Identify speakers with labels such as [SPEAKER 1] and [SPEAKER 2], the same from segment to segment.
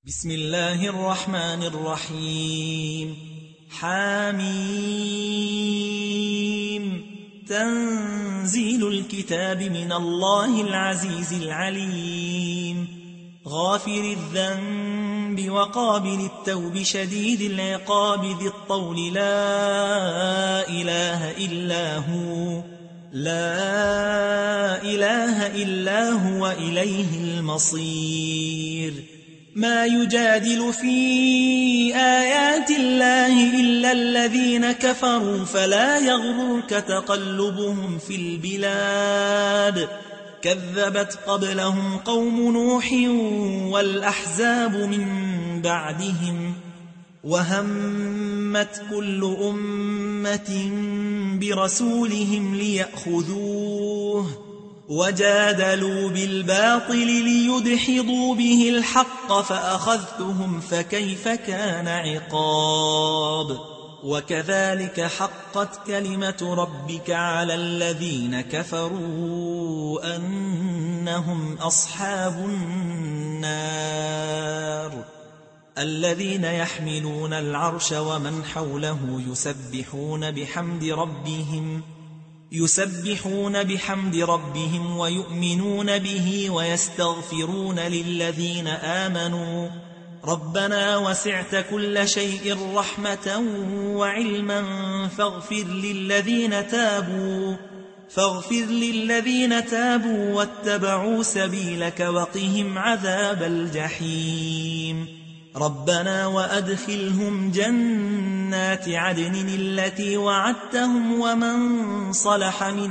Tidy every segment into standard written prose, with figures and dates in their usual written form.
[SPEAKER 1] بسم الله الرحمن الرحيم. حميم. تنزيل الكتاب من الله العزيز العليم، غافر الذنب وقابل التوب شديد العقاب ذي الطول، لا إله إلا هو إليه المصير. ما يجادل في آيات الله إلا الذين كفروا، فلا يغررك تقلبهم في البلاد. كذبت قبلهم قوم نوح والأحزاب من بعدهم، وهمت كل أمة برسولهم ليأخذوه، وجادلوا بالباطل ليدحضوا به الحق، فأخذتهم فكيف كان عقاب. وكذلك حقت كلمة ربك على الذين كفروا أنهم أصحاب النار. الذين يحملون العرش ومن حوله يسبحون بحمد ربهم ويؤمنون به ويستغفرون للذين آمنوا ربنا وسعت كل شيء رحمة وعلما فاغفر للذين تابوا واتبعوا سبيلك وقهم عذاب الجحيم. ربنا وأدخلهم جنات عدن التي وعدتهم ومن صلح من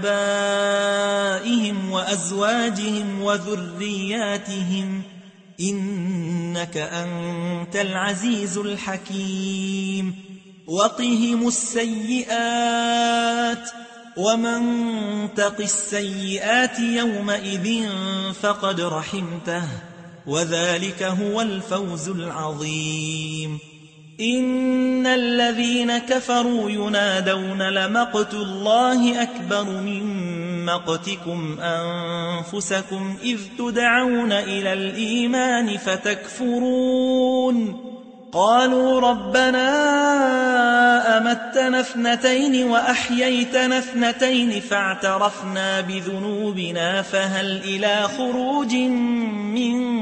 [SPEAKER 1] آبائهم وأزواجهم وذرياتهم إنك أنت العزيز الحكيم. وقهم السيئات، ومن تق السيئات يومئذ فقد رحمته، وذلك هو الفوز العظيم. إن الذين كفروا ينادون لمقت الله أكبر من مقتكم أنفسكم إذ تدعون إلى الإيمان فتكفرون. قالوا ربنا أمتنا اثنتين وأحييتنا اثنتين فاعترفنا بذنوبنا فهل إلى خروج من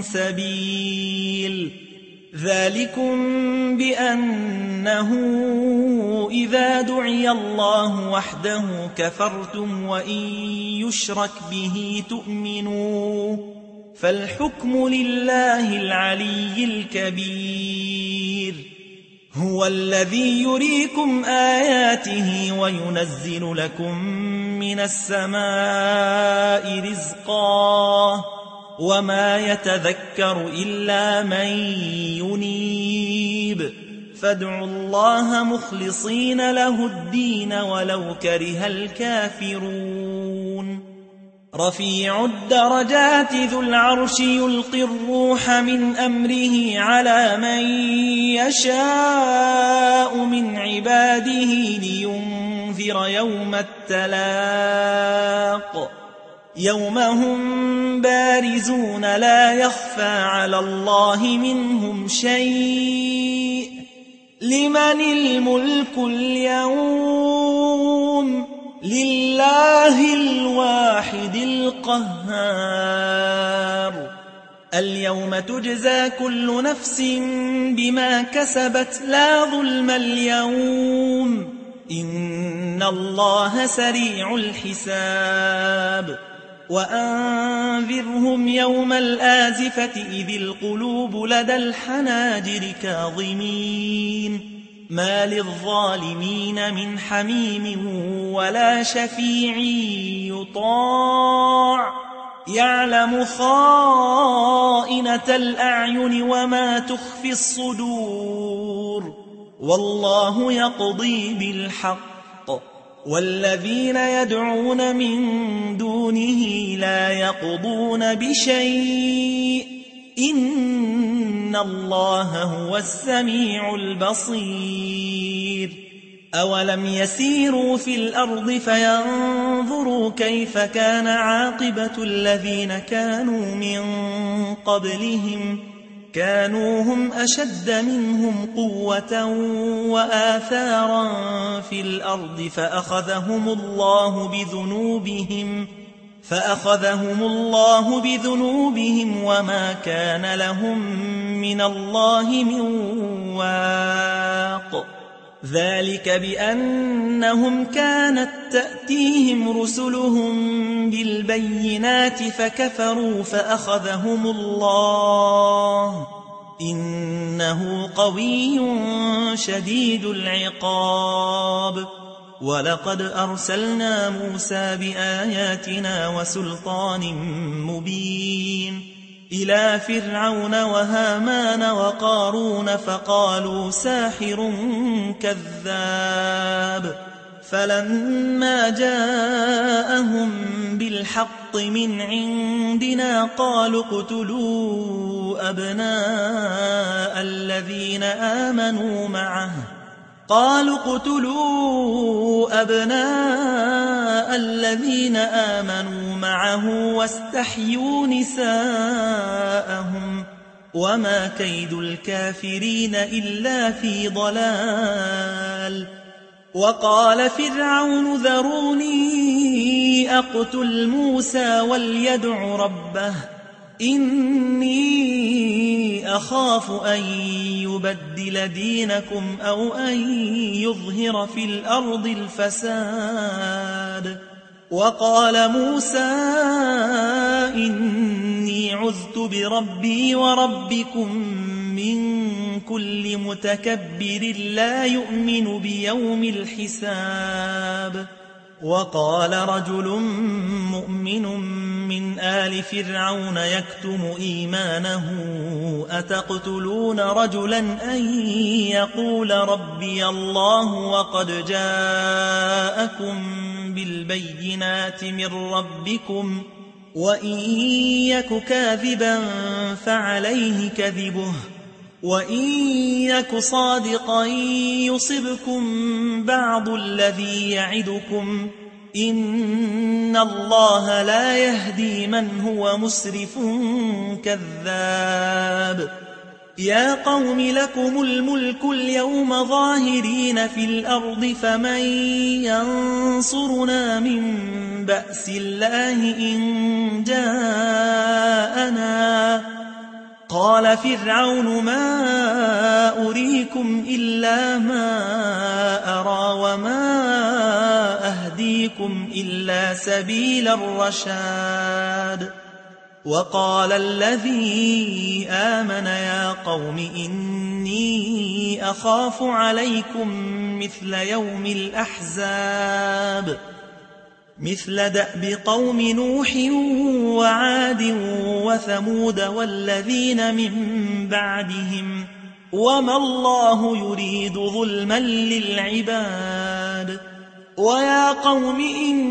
[SPEAKER 1] سبيل. ذلكم بأنه إذا دعي الله وحده كفرتم وإن يشرك به تؤمنوا، فالحكم لله العلي الكبير. هو الذي يريكم آياته وينزل لكم من السماء رزقا، وما يتذكر إلا من ينيب. فادعوا الله مخلصين له الدين ولو كره الكافرون. رفيع الدرجات ذو العرش يلقي الروح من أمره على من يشاء من عباده لينذر يوم التلاق، يوم هم بارزون لا يخفى على الله منهم شيء. لمن الملك اليوم؟ لله الواحد القهار. اليوم تجزى كل نفس بما كسبت لا ظلم اليوم، إن الله سريع الحساب. وأنذرهم يوم الآزفة إذ القلوب لدى الحناجر كاظمين، ما للظالمين من حميم ولا شفيع يطاع، يعلم خائنة الأعين وما تخفي الصدور، والله يقضي بالحق، والذين يدعون من دونه لا يقضون بشيء، إن الله هو السميع البصير. أولم يسيروا في الأرض فينظروا كيف كان عاقبة الذين كانوا من قبلهم كانوا هم أشد منهم قوة وآثارا في الأرض فأخذهم الله بذنوبهم وما كان لهم من الله من واق. ذلك بأنهم كانت تأتيهم رسلهم بالبينات فكفروا فأخذهم الله إنه قوي شديد العقاب. ولقد أرسلنا موسى بآياتنا وسلطان مبين إلى فرعون وهامان وقارون فقالوا ساحر كذاب. فلما جاءهم بالحق من عندنا قالوا اقتلوا أبناء الذين آمنوا معه واستحيوا نساءهم وما كيد الكافرين إلا في ضلال. وقال فرعون ذروني أقتل موسى وليدع ربه إني أخاف أن يبدل دينكم أو أن يظهر في الأرض الفساد. وقال موسى إني عذت بربي وربكم من كل متكبر لا يؤمن بيوم الحساب. وقال رجل مؤمن من آل فرعون يكتم إيمانه أتقتلون رجلا أن يقول ربي الله وقد جاءكم بالبينات من ربكم وإن يك كاذبا فعليه كذبه وإن يك صادقا يصبكم بعض الذي يعدكم إن الله لا يهدي من هو مسرف كذاب. يا قوم لكم الملك اليوم ظاهرين في الأرض فمن ينصرنا من بأس الله إن جاءنا. قال فرعون ما أريكم إلا ما أرى وما أهديكم إلا سبيل الرشاد. وقال الذي آمن يا قوم إني أخاف عليكم مثل يوم الأحزاب مثل دأب قوم نوح وعاد وثمود والذين من بعدهم وما الله يريد ظلما للعباد. ويا قوم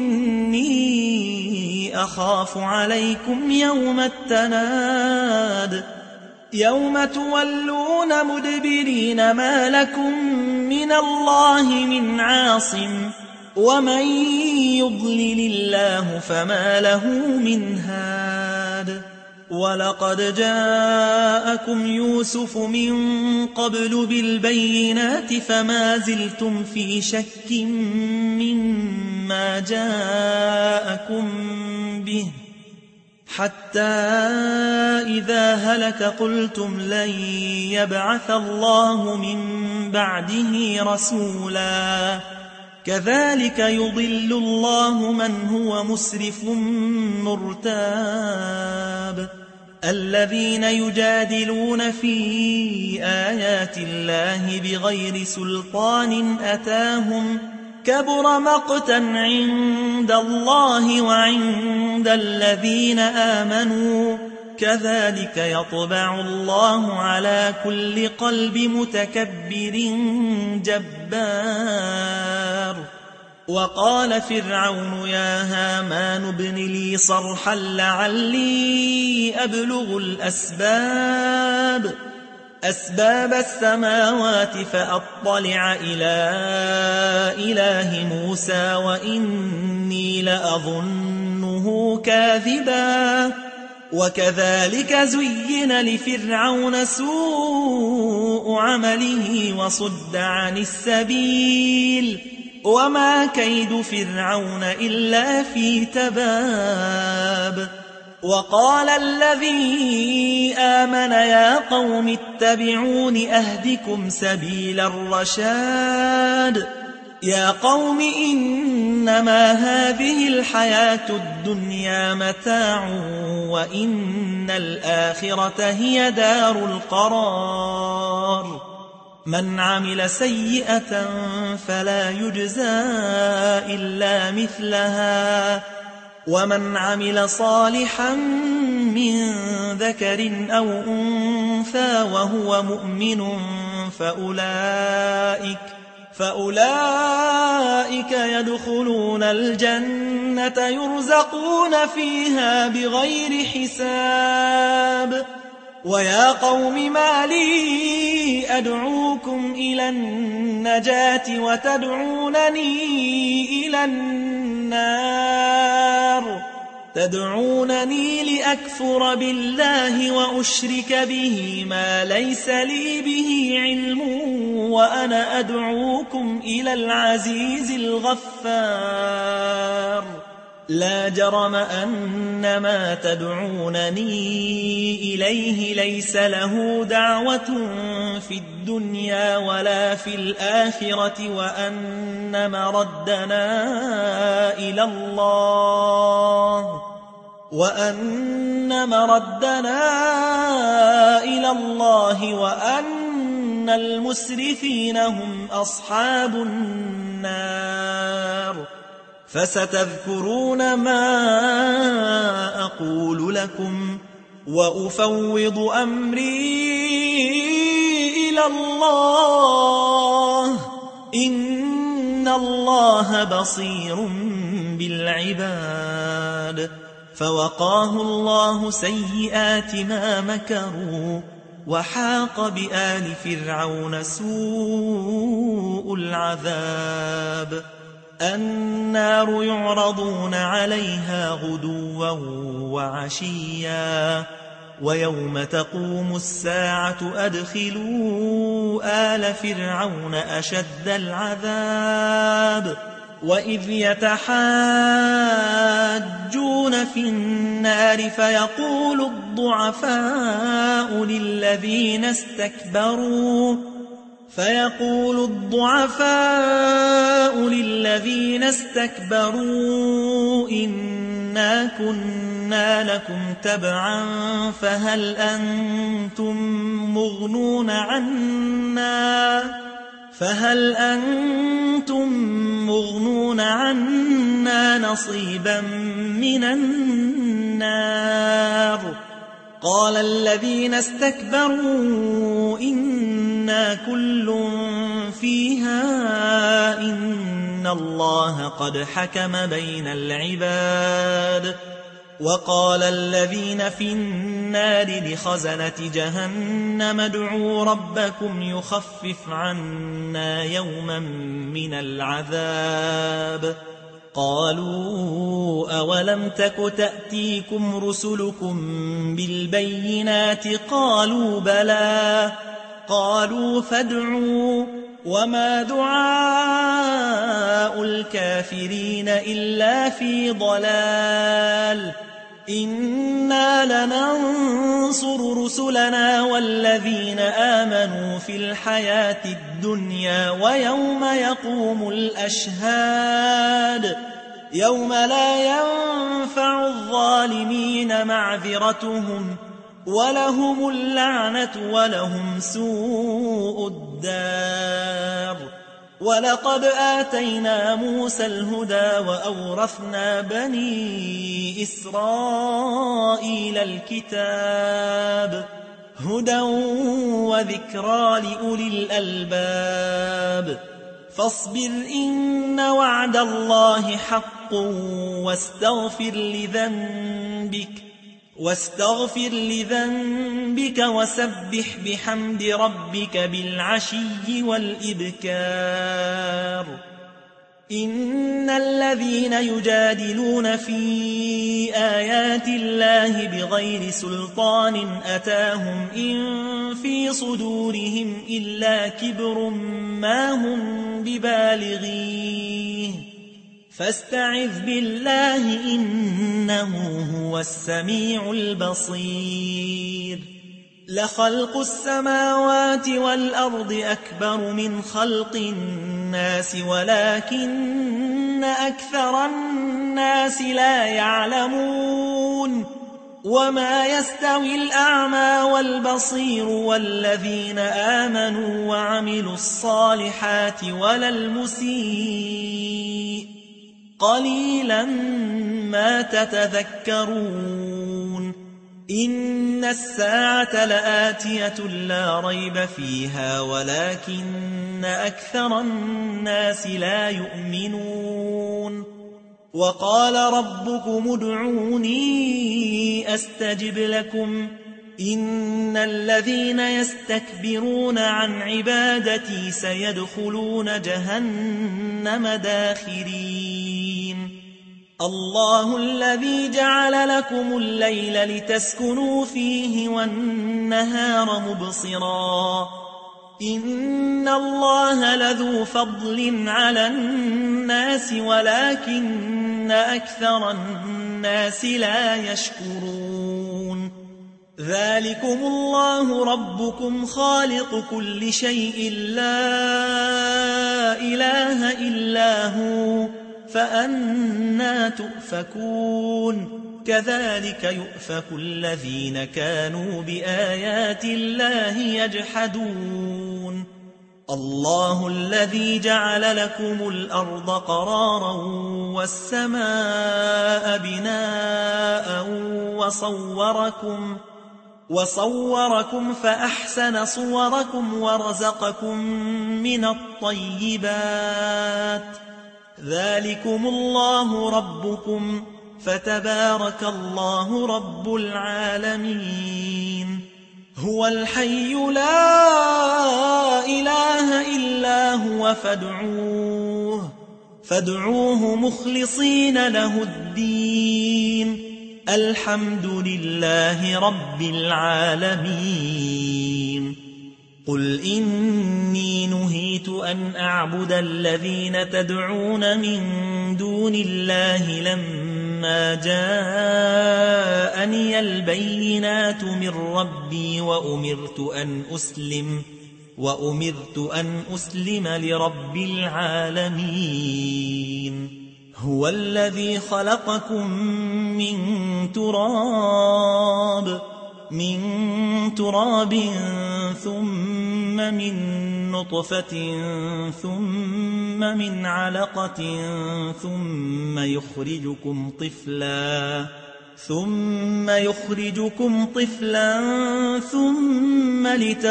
[SPEAKER 1] إني أخاف عليكم يوم التناد يوم تولون مدبرين ما لكم من الله من عاصم ومن يضلل الله فما له من هاد. ولقد جاءكم يوسف من قبل بالبينات فما زلتم في شك مما جاءكم به حتى إذا هلك قلتم لن يبعث الله من بعده رسولا كذلك يضل الله من هو مسرف مرتاب. الذين يجادلون في آيات الله بغير سلطان أتاهم كبر مقتا عند الله وعند الذين آمنوا كذلك يطبع الله على كل قلب متكبر جبار. وقال فرعون يا هامان ابن لي صرحا لعلي أبلغ أسباب السماوات فأطلع إلى إله موسى وإني لأظنه كاذبا وكذلك زين لفرعون سوء عمله وصد عن السبيل وما كيد فرعون إلا في تباب. وقال الذي آمن يا قوم اتبعون أهدكم سبيل الرشاد. يا قوم إنما هذه الحياة الدنيا متاع وإن الآخرة هي دار القرار. من عمل سيئة فلا يجزى إلا مثلها ومن عمل صالحا من ذكر أو أنثى وهو مؤمن فأولئك يدخلون الجنة يرزقون فيها بغير حساب. ويا قوم ما لي أدعوكم إلى النجاة وتدعونني إلى النار. تدعونني لأكفر بالله وأشرك به ما ليس لي به علم وأنا أدعوكم إلى العزيز الغفار. لا جرم أن ما تدعونني إليه ليس له دعوة في الدنيا ولا في الآخرة وأن مردنا إلى الله وأن المسرفين هم أصحاب النار. فستذكرون ما أقول لكم وأفوض أمري إلى الله إن الله بصير بالعباد. فوقاه الله سيئات ما مكروا وحاق بآل فرعون سوء العذاب. النار يعرضون عليها غدوا وعشيا ويوم تقوم الساعة أدخلوا آل فرعون أشد العذاب. وإذ يتحاجون في النار فيقول الضعفاء للذين استكبروا إنا كنا لكم تبعا فهل أنتم مغنون عنا نصيبا من النار. قال الذين استكبروا إنا كل فيها إن الله قد حكم بين العباد. وقال الذين في النار لخزنة جهنم ادعوا ربكم يخفف عنا يوما من العذاب. قالوا أولم تك تأتيكم رسلكم بالبينات قالوا بلى. قالوا فادعوا وما دعاء الكافرين إلا في ضلال. إنا لننصر رسلنا والذين آمنوا في الحياة الدنيا ويوم يقوم الأشهاد. يوم لا ينفع الظالمين معذرتهم ولهم اللعنة ولهم سوء الدار. ولقد آتينا موسى الهدى وأورثنا بني إسرائيل الكتاب هدى وذكرى لأولي الألباب. فاصبر إن وعد الله حق واستغفر لذنبك وسبح بحمد ربك بالعشي والإبكار. إن الذين يجادلون في آيات الله بغير سلطان أتاهم إن في صدورهم إلا كبر ما هم ببالغيه فاستعذ بالله إنه هو السميع البصير لخلق السماوات والأرض أكبر من خلق الناس ولكن أكثر الناس لا يعلمون وما يستوي الأعمى والبصير والذين آمنوا وعملوا الصالحات ولا المسيء قليلا ما تتذكرون إن الساعة لآتية لا ريب فيها ولكن أكثر الناس لا يؤمنون وقال ربكم ادعوني أستجب لكم إن الذين يستكبرون عن عبادتي سيدخلون جهنم داخرين الله الذي جعل لكم الليل لتسكنوا فيه والنهار مبصرا إن الله لذو فضل على الناس ولكن أكثر الناس لا يشكرون ذلكم الله ربكم خالق كل شيء لا إله إلا هو فأنى تؤفكون كذلك يؤفك الذين كانوا بآيات الله يجحدون الله الذي جعل لكم الأرض قرارا والسماء بناء وصوركم فأحسن صوركم ورزقكم من الطيبات ذلكم الله ربكم فتبارك الله رب العالمين هو الحي لا إله إلا هو فادعوه مخلصين له الدين الحمد لله رب العالمين قل إني نهيت أن أعبد الذين تدعون من دون الله لما جاءني البينات من ربي وأمرت أن أسلم لرب العالمين هو الذي خلقكم من تراب ثم من نطفة ثم من علقة ثم يخرجكم طفلا ثم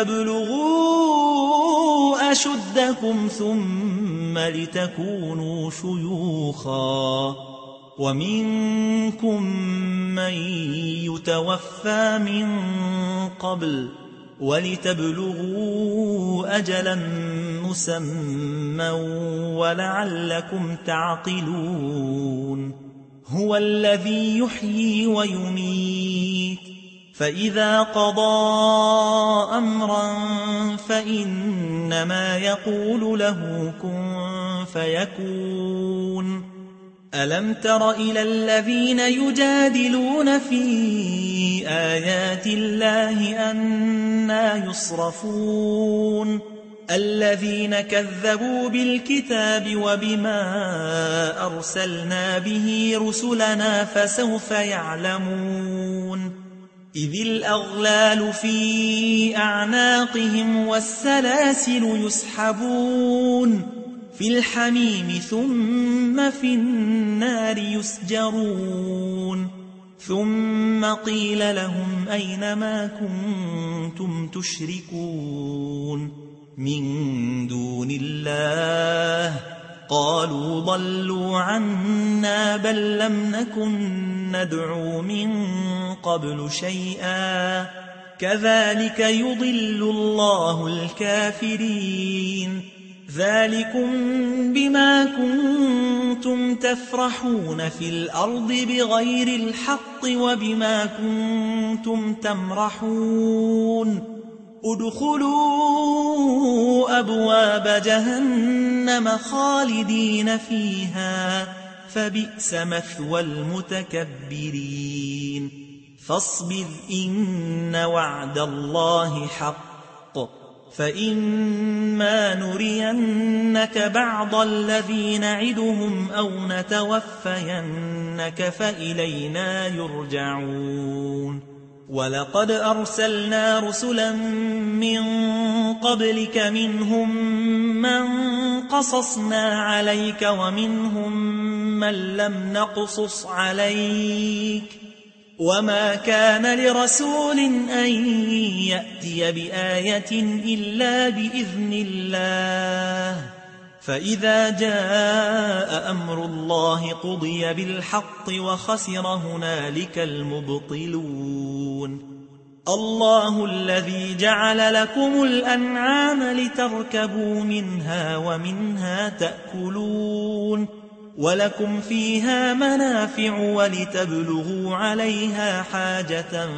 [SPEAKER 1] لتبلغوا أشدكم ثم لتكونوا شيوخا ومنكم من يتوفى من قبل ولتبلغوا أجلا مسمى ولعلكم تعقلون هو الذي يحيي ويميت فإذا قضى أمرا فإنما يقول له كن فيكون ألم تر إلى الذين يجادلون في آيات الله أنى يصرفون الذين كذبوا بالكتاب وبما أرسلنا به رسلنا فسوف يعلمون إذ الأغلال في أعناقهم والسلاسل يسحبون في الحميم ثم في النار يسجرون ثم قيل لهم أين ما كنتم تشركون من دون الله قالوا ضلوا عنا بل لم نكن ندعو من قبل شيئا كذلك يضل الله الكافرين ذلكم بما كنتم تفرحون في الأرض بغير الحق وبما كنتم تمرحون ادخلوا أبواب جهنم خالدين فيها فبئس مثوى المتكبرين فاصبر إن وعد الله حق فإما نرينك بعض الذي نعدهم أو نتوفينك فإلينا يرجعون ولقد أرسلنا رسلا من قبلك منهم من قصصنا عليك ومنهم من لم نقصص عليك وما كان لرسول أن يأتي بآية إلا بإذن الله فإذا جاء أمر الله قضي بالحق وخسر هنالك المبطلون الله الذي جعل لكم الأنعام لتركبوا منها ومنها تأكلون ولكم فيها منافع ولتبلغوا عليها حاجة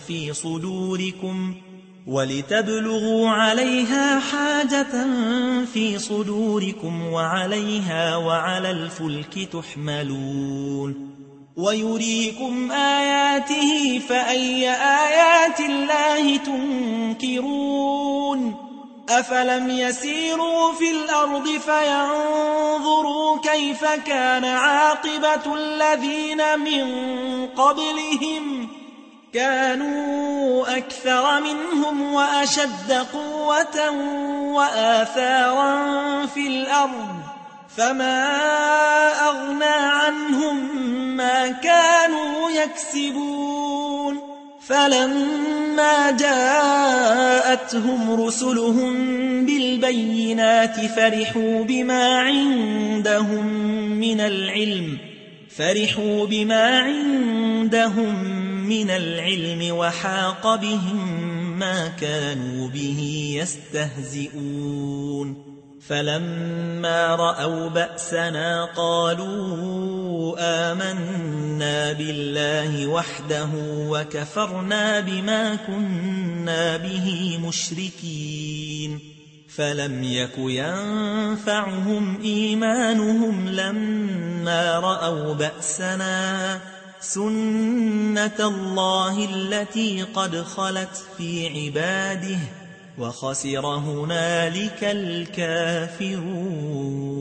[SPEAKER 1] في صدوركم وعليها وعلى الفلك تحملون ويريكم آياته فأي آيات الله تنكرون أفلم يسيروا في الأرض فينظروا كيف كان عاقبة الذين من قبلهم كانوا أكثر منهم وأشد قوة وآثارا في الأرض فما أغنى عنهم ما كانوا يكسبون فلما جاءتهم رسلهم بالبينات فرحوا بما عندهم من العلم وحاق بهم ما كانوا به يستهزئون فلما رأوا بأسنا قالوا آمنا بالله وحده وكفرنا بما كنا به مشركين فلم يك ينفعهم إيمانهم لما رأوا بأسنا سنة الله التي قد خلت في عباده وخسر هنالك الكافرون